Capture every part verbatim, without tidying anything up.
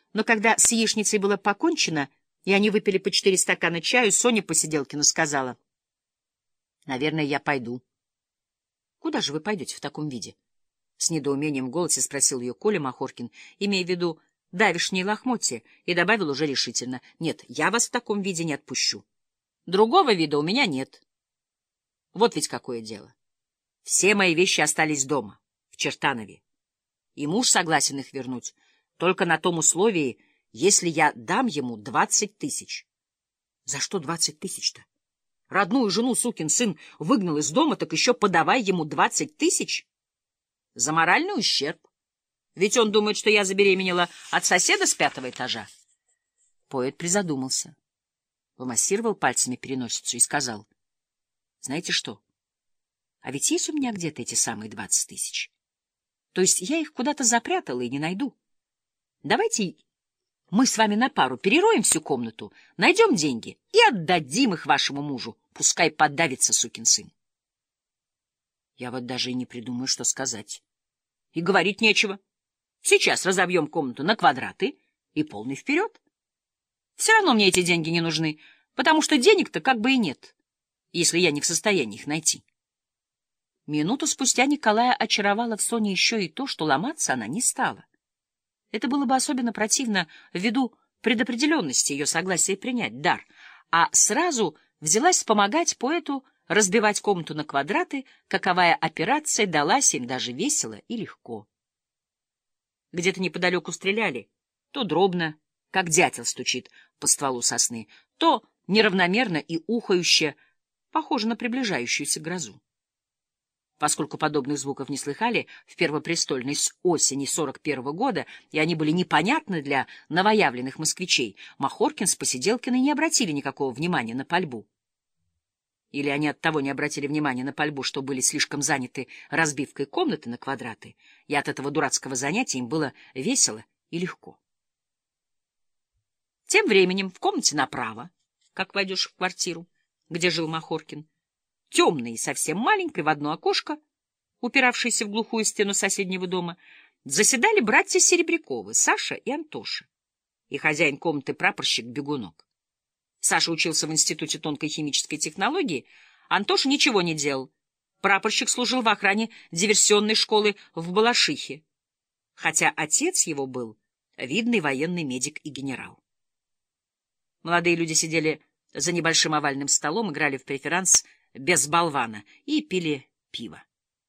Но когда с яичницей было покончено, и они выпили по четыре стакана чаю, Соня Посиделкина сказала: «Наверное, я пойду». «Куда же вы пойдете в таком виде?» — с недоумением в голосе спросил ее Коля Махоркин, имея в виду давешние лохмотья, и добавил уже решительно: «Нет, я вас в таком виде не отпущу. Другого вида у меня нет. Вот ведь какое дело. Все мои вещи остались дома, в Чертанове, и муж согласен их вернуть только на том условии, если я дам ему двадцать тысяч». «За что двадцать тысяч-то? Родную жену сукин сын выгнал из дома, так еще подавай ему двадцать тысяч? За моральный ущерб. Ведь он думает, что я забеременела от соседа с пятого этажа». Поэт призадумался, помассировал пальцами переносицу и сказал: «Знаете что? А ведь есть у меня где-то эти самые двадцать тысяч. То есть я их куда-то запрятала и не найду. Давайте мы с вами на пару перероем всю комнату, найдем деньги и отдадим их вашему мужу. Пускай подавится сукин сын». Я вот даже и не придумаю, что сказать. И говорить нечего. Сейчас разобьем комнату на квадраты и полный вперед. Все равно мне эти деньги не нужны, потому что денег-то как бы и нет, если я не в состоянии их найти. Минуту спустя Николая очаровало в Соне еще и то, что ломаться она не стала. Это было бы особенно противно ввиду предопределенности ее согласия принять дар, а сразу взялась помогать поэту разбивать комнату на квадраты, каковая операция далась им даже весело и легко. Где-то неподалеку стреляли, то дробно, как дятел стучит по стволу сосны, то неравномерно и ухающе, похоже на приближающуюся грозу. Поскольку подобных звуков не слыхали в Первопрестольной с осени сорок первого года, и они были непонятны для новоявленных москвичей, Махоркин с Посиделкиной не обратили никакого внимания на пальбу. Или они оттого не обратили внимания на пальбу, что были слишком заняты разбивкой комнаты на квадраты, и от этого дурацкого занятия им было весело и легко. Тем временем в комнате направо, как войдешь в квартиру, где жил Махоркин, темной и совсем маленькой в одно окошко, упиравшейся в глухую стену соседнего дома, заседали братья Серебряковы, Саша и Антоша, и хозяин комнаты прапорщик Бегунок. Саша учился в Институте тонкой химической технологии, Антоша ничего не делал. Прапорщик служил в охране диверсионной школы в Балашихе, хотя отец его был видный военный медик и генерал. Молодые люди сидели за небольшим овальным столом, играли в преферанс без болвана и пили пиво.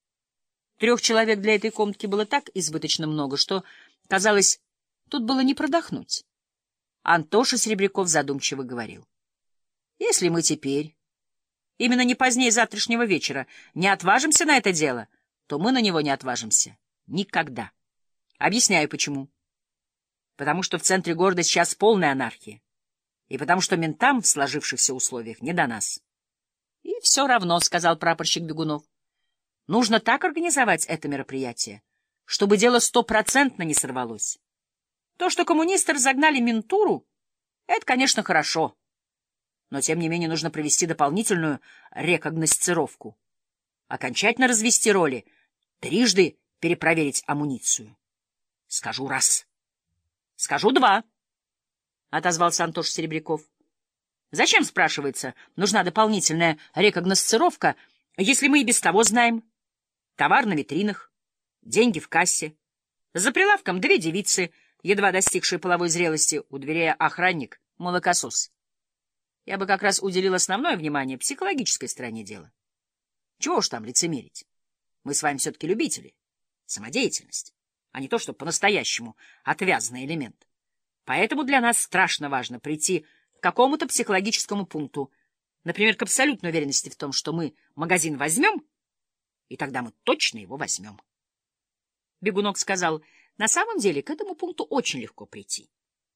Трех человек для этой комнатки было так избыточно много, что, казалось, тут было не продохнуть. Антоша Серебряков задумчиво говорил: «Если мы теперь, именно не позднее завтрашнего вечера, не отважимся на это дело, то мы на него не отважимся никогда. Объясняю, почему. Потому что в центре города сейчас полная анархия, и потому что ментам в сложившихся условиях не до нас». «И все равно, — сказал прапорщик Бегунов, — нужно так организовать это мероприятие, чтобы дело стопроцентно не сорвалось. То, что коммунисты разогнали ментуру, это, конечно, хорошо, но, тем не менее, нужно провести дополнительную рекогносцировку, окончательно развести роли, трижды перепроверить амуницию. Скажу раз. Скажу два, — отозвался Антош Серебряков. Зачем, спрашивается, нужна дополнительная рекогносцировка, если мы и без того знаем? Товар на витринах, деньги в кассе, за прилавком две девицы, едва достигшие половой зрелости, у дверей охранник, молокосос. Я бы как раз уделил основное внимание психологической стороне дела. Чего уж там лицемерить? Мы с вами все-таки любители. Самодеятельность, а не то, что по-настоящему отвязный элемент. Поэтому для нас страшно важно прийти к какому-то психологическому пункту, например, к абсолютной уверенности в том, что мы магазин возьмем, и тогда мы точно его возьмем. Бегунок сказал: на самом деле к этому пункту очень легко прийти.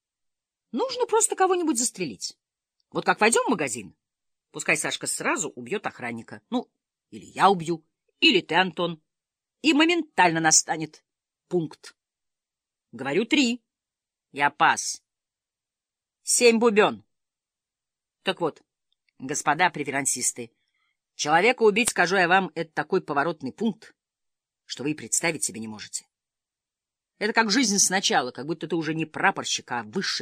Нужно просто кого-нибудь застрелить. Вот как войдем в магазин, пускай Сашка сразу убьет охранника. Ну, или я убью, или ты, Антон. И моментально настанет пункт. Говорю, три. Я пас. Семь бубен. Так вот, господа преферансисты, человека убить, скажу я вам, это такой поворотный пункт, что вы и представить себе не можете. Это как жизнь сначала, как будто ты уже не прапорщик, а высший